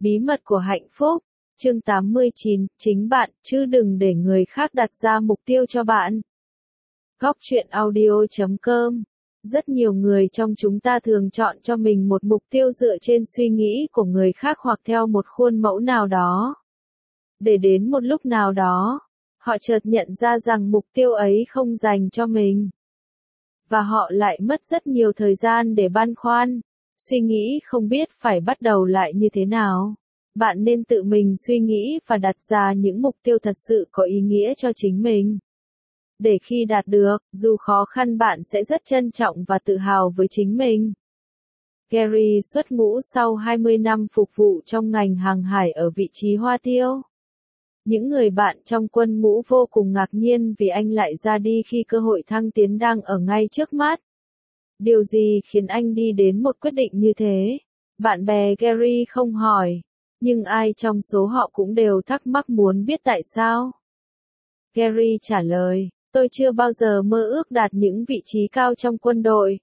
Bí mật của hạnh phúc. Chương 89, chính bạn, chứ đừng để người khác đặt ra mục tiêu cho bạn. Góc truyện audio.com. Rất nhiều người trong chúng ta thường chọn cho mình một mục tiêu dựa trên suy nghĩ của người khác hoặc theo một khuôn mẫu nào đó. Để đến một lúc nào đó, họ chợt nhận ra rằng mục tiêu ấy không dành cho mình. Và họ lại mất rất nhiều thời gian để băn khoăn, suy nghĩ không biết phải bắt đầu lại như thế nào. Bạn nên tự mình suy nghĩ và đặt ra những mục tiêu thật sự có ý nghĩa cho chính mình. Để khi đạt được, dù khó khăn bạn sẽ rất trân trọng và tự hào với chính mình. Gary xuất ngũ sau 20 năm phục vụ trong ngành hàng hải ở vị trí hoa tiêu. Những người bạn trong quân ngũ vô cùng ngạc nhiên vì anh lại ra đi khi cơ hội thăng tiến đang ở ngay trước mắt. Điều gì khiến anh đi đến một quyết định như thế? Bạn bè Gary không hỏi, nhưng ai trong số họ cũng đều thắc mắc muốn biết tại sao. Gary trả lời, tôi chưa bao giờ mơ ước đạt những vị trí cao trong quân đội.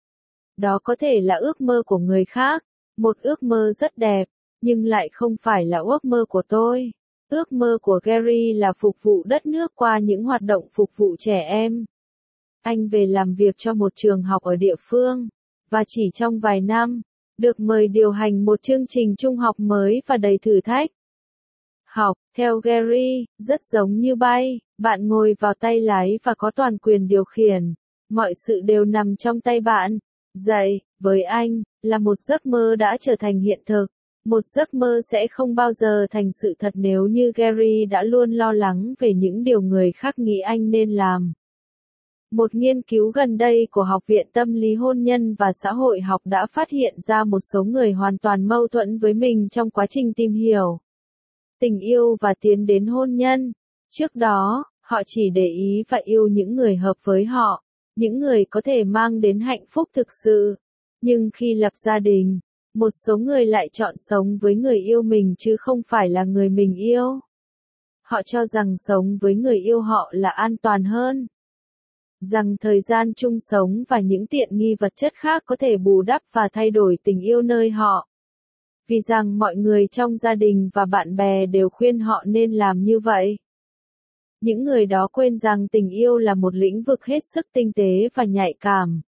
Đó có thể là ước mơ của người khác, một ước mơ rất đẹp, nhưng lại không phải là ước mơ của tôi. Ước mơ của Gary là phục vụ đất nước qua những hoạt động phục vụ trẻ em. Anh về làm việc cho một trường học ở địa phương, và chỉ trong vài năm, được mời điều hành một chương trình trung học mới và đầy thử thách. Học, theo Gary, rất giống như bay, bạn ngồi vào tay lái và có toàn quyền điều khiển. Mọi sự đều nằm trong tay bạn. Dạy, với anh, là một giấc mơ đã trở thành hiện thực. Một giấc mơ sẽ không bao giờ thành sự thật nếu như Gary đã luôn lo lắng về những điều người khác nghĩ anh nên làm. Một nghiên cứu gần đây của Học viện Tâm lý Hôn nhân và Xã hội học đã phát hiện ra một số người hoàn toàn mâu thuẫn với mình trong quá trình tìm hiểu tình yêu và tiến đến hôn nhân. Trước đó, họ chỉ để ý và yêu những người hợp với họ, những người có thể mang đến hạnh phúc thực sự. Nhưng khi lập gia đình, một số người lại chọn sống với người yêu mình chứ không phải là người mình yêu. Họ cho rằng sống với người yêu họ là an toàn hơn. Rằng thời gian chung sống và những tiện nghi vật chất khác có thể bù đắp và thay đổi tình yêu nơi họ. Vì rằng mọi người trong gia đình và bạn bè đều khuyên họ nên làm như vậy. Những người đó quên rằng tình yêu là một lĩnh vực hết sức tinh tế và nhạy cảm.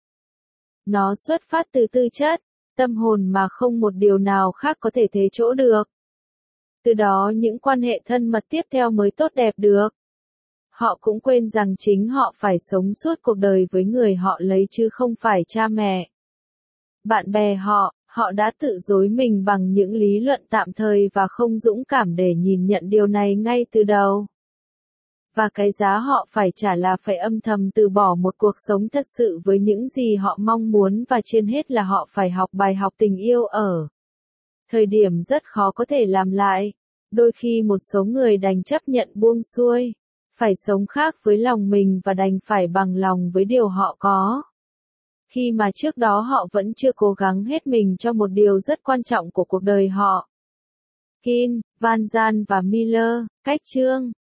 Nó xuất phát từ tư chất, tâm hồn mà không một điều nào khác có thể thế chỗ được. Từ đó những quan hệ thân mật tiếp theo mới tốt đẹp được. Họ cũng quên rằng chính họ phải sống suốt cuộc đời với người họ lấy chứ không phải cha mẹ. Bạn bè họ đã tự dối mình bằng những lý luận tạm thời và không dũng cảm để nhìn nhận điều này ngay từ đầu. Và cái giá họ phải trả là phải âm thầm từ bỏ một cuộc sống thật sự với những gì họ mong muốn và trên hết là họ phải học bài học tình yêu ở thời điểm rất khó có thể làm lại. Đôi khi một số người đành chấp nhận buông xuôi, phải sống khác với lòng mình và đành phải bằng lòng với điều họ có. Khi mà trước đó họ vẫn chưa cố gắng hết mình cho một điều rất quan trọng của cuộc đời họ. Kin, Van Zandt và Miller, cách chương